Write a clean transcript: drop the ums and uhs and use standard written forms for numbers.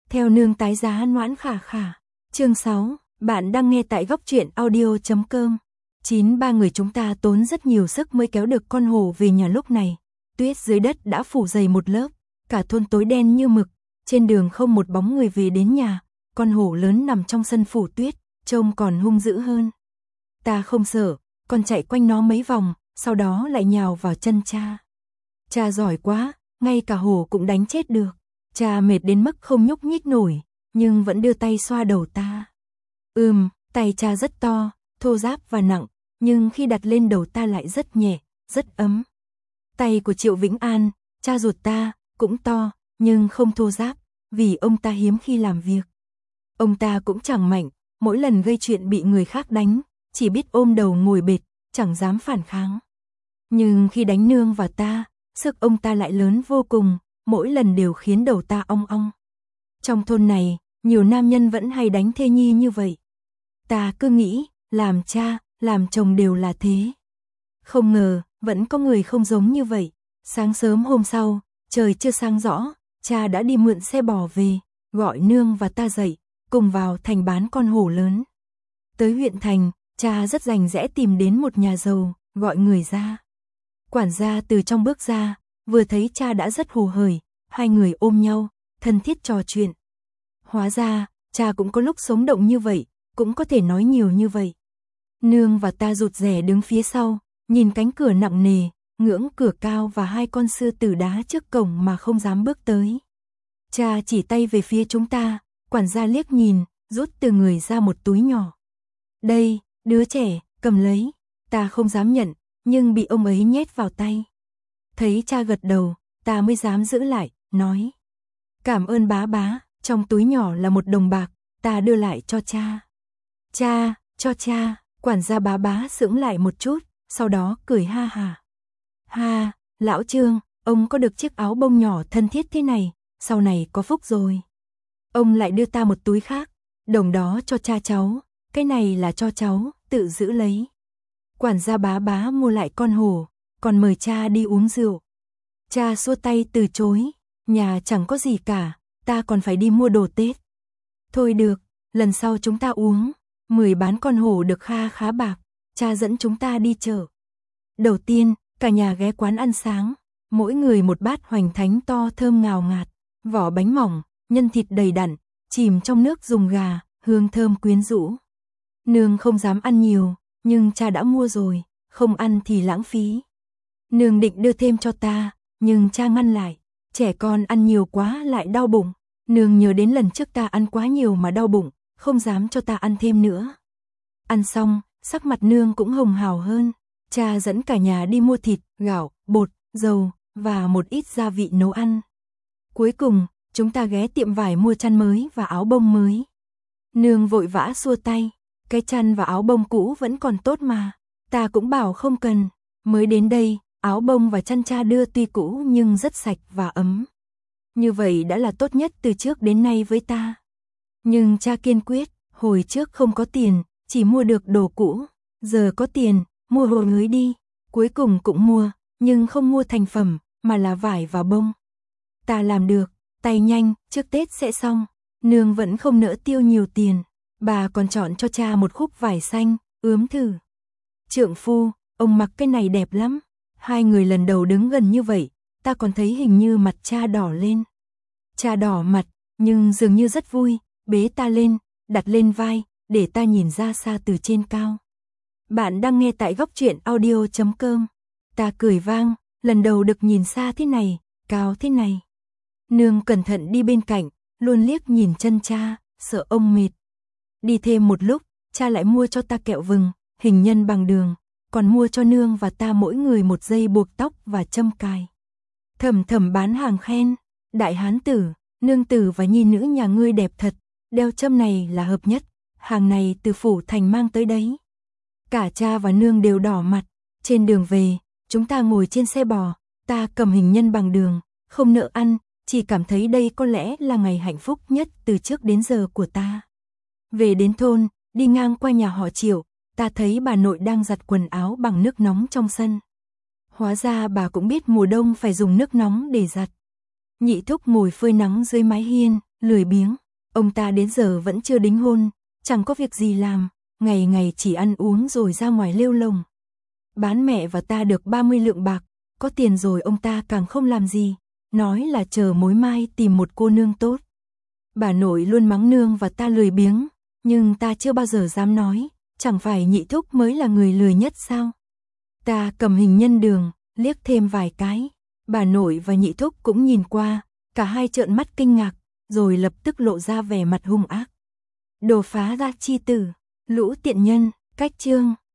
Theo nương tái giá noãn khả khả. Chương 6, bạn đang nghe tại góc truyện audio.com. 93 người chúng ta tốn rất nhiều sức mới kéo được con hổ về nhà lúc này. Tuyết dưới đất đã phủ dày một lớp, cả thôn tối đen như mực, trên đường không một bóng người về đến nhà, con hổ lớn nằm trong sân phủ tuyết, trông còn hung dữ hơn. Ta không sợ, còn chạy quanh nó mấy vòng, sau đó lại nhào vào chân cha. Cha giỏi quá, ngay cả hổ cũng đánh chết được. Cha mệt đến mức không nhúc nhích nổi, nhưng vẫn đưa tay xoa đầu ta. Tay cha rất to, thô ráp và nặng, nhưng khi đặt lên đầu ta lại rất nhẹ, rất ấm. Tay của Triệu Vĩnh An, cha ruột ta, cũng to, nhưng không thô ráp, vì ông ta hiếm khi làm việc. Ông ta cũng chẳng mạnh, mỗi lần gây chuyện bị người khác đánh, chỉ biết ôm đầu ngồi bệt, chẳng dám phản kháng. Nhưng khi đánh nương và ta, sức ông ta lại lớn vô cùng, mỗi lần đều khiến đầu ta ong ong. Trong thôn này, nhiều nam nhân vẫn hay đánh thê nhi như vậy. Ta cứ nghĩ, làm cha, làm chồng đều là thế. Không ngờ, vẫn có người không giống như vậy. Sáng sớm hôm sau, trời chưa sáng rõ, cha đã đi mượn xe bò về, gọi nương và ta dậy, cùng vào thành bán con hổ lớn. Tới huyện thành, cha rất rành rẽ tìm đến một nhà giàu, gọi người ra. Quản gia từ trong bước ra, vừa thấy cha đã rất hồ hởi, hai người ôm nhau, thân thiết trò chuyện. Hóa ra, cha cũng có lúc sống động như vậy, cũng có thể nói nhiều như vậy. Nương và ta rụt rè đứng phía sau, nhìn cánh cửa nặng nề, ngưỡng cửa cao và hai con sư tử đá trước cổng mà không dám bước tới. Cha chỉ tay về phía chúng ta, quản gia liếc nhìn, rút từ người ra một túi nhỏ. Đây, đứa trẻ, cầm lấy. Ta không dám nhận, nhưng bị ông ấy nhét vào tay. Thấy cha gật đầu, ta mới dám giữ lại, nói. Cảm ơn bá bá, trong túi nhỏ là 1 đồng bạc, ta đưa lại cho cha. Cha, cho cha, quản gia bá bá sững lại một chút, sau đó cười ha hà. Ha, lão Trương, ông có được chiếc áo bông nhỏ thân thiết thế này, sau này có phúc rồi. Ông lại đưa ta một túi khác, đồng đó cho cha cháu, cái này là cho cháu, tự giữ lấy. Quản gia bá bá mua lại con hổ, còn mời cha đi uống rượu. Cha xua tay từ chối, nhà chẳng có gì cả, ta còn phải đi mua đồ Tết. Thôi được, lần sau chúng ta uống, 10 bán con hổ được kha khá bạc, cha dẫn chúng ta đi chợ. Đầu tiên, cả nhà ghé quán ăn sáng, mỗi người một bát hoành thánh to thơm ngào ngạt, vỏ bánh mỏng, nhân thịt đầy đặn, chìm trong nước dùng gà, hương thơm quyến rũ. Nương không dám ăn nhiều, nhưng cha đã mua rồi, không ăn thì lãng phí. Nương định đưa thêm cho ta, nhưng cha ngăn lại, trẻ con ăn nhiều quá lại đau bụng. Nương nhớ đến lần trước ta ăn quá nhiều mà đau bụng, không dám cho ta ăn thêm nữa. Ăn xong, sắc mặt nương cũng hồng hào hơn. Cha dẫn cả nhà đi mua thịt, gạo, bột, dầu và một ít gia vị nấu ăn. Cuối cùng, chúng ta ghé tiệm vải mua chăn mới và áo bông mới. Nương vội vã xua tay, cái chăn và áo bông cũ vẫn còn tốt mà. Ta cũng bảo không cần, mới đến đây, áo bông và chăn cha đưa tuy cũ nhưng rất sạch và ấm. Như vậy đã là tốt nhất từ trước đến nay với ta. Nhưng cha kiên quyết, hồi trước không có tiền, chỉ mua được đồ cũ, giờ có tiền, mua hồ mới đi. Cuối cùng cũng mua, nhưng không mua thành phẩm, mà là vải và bông. Ta làm được, tay nhanh, trước Tết sẽ xong. Nương vẫn không nỡ tiêu nhiều tiền, bà còn chọn cho cha một khúc vải xanh, ướm thử. Trượng phu, ông mặc cái này đẹp lắm. Hai người lần đầu đứng gần như vậy, ta còn thấy hình như mặt cha đỏ lên. Cha đỏ mặt, nhưng dường như rất vui, bế ta lên, đặt lên vai, để ta nhìn ra xa từ trên cao. Bạn đang nghe tại góc truyện audio.com. Ta cười vang, lần đầu được nhìn xa thế này, cao thế này. Nương cẩn thận đi bên cạnh, luôn liếc nhìn chân cha, sợ ông mệt. Đi thêm một lúc, cha lại mua cho ta kẹo vừng, hình nhân bằng đường, còn mua cho nương và ta mỗi người một dây buộc tóc và châm cài. Thầm thầm bán hàng khen, đại hán tử, nương tử và nhi nữ nhà ngươi đẹp thật, đeo châm này là hợp nhất, hàng này từ phủ thành mang tới đấy. Cả cha và nương đều đỏ mặt. Trên đường về, chúng ta ngồi trên xe bò, ta cầm hình nhân bằng đường, không nỡ ăn, chỉ cảm thấy đây có lẽ là ngày hạnh phúc nhất từ trước đến giờ của ta. Về đến thôn, đi ngang qua nhà họ Triệu, ta thấy bà nội đang giặt quần áo bằng nước nóng trong sân. Hóa ra bà cũng biết mùa đông phải dùng nước nóng để giặt. Nhị thúc ngồi phơi nắng dưới mái hiên, lười biếng, ông ta đến giờ vẫn chưa đính hôn, chẳng có việc gì làm, ngày ngày chỉ ăn uống rồi ra ngoài lêu lồng. Bán mẹ và ta được 30 lượng bạc, có tiền rồi ông ta càng không làm gì, nói là chờ mối mai tìm một cô nương tốt. Bà nội luôn mắng nương và ta lười biếng, nhưng ta chưa bao giờ dám nói, chẳng phải nhị thúc mới là người lười nhất sao? Ta cầm hình nhân đường, liếc thêm vài cái, bà nội và nhị thúc cũng nhìn qua, cả hai trợn mắt kinh ngạc, rồi lập tức lộ ra vẻ mặt hung ác. Đồ phá ra chi tử, lũ tiện nhân, cách chương.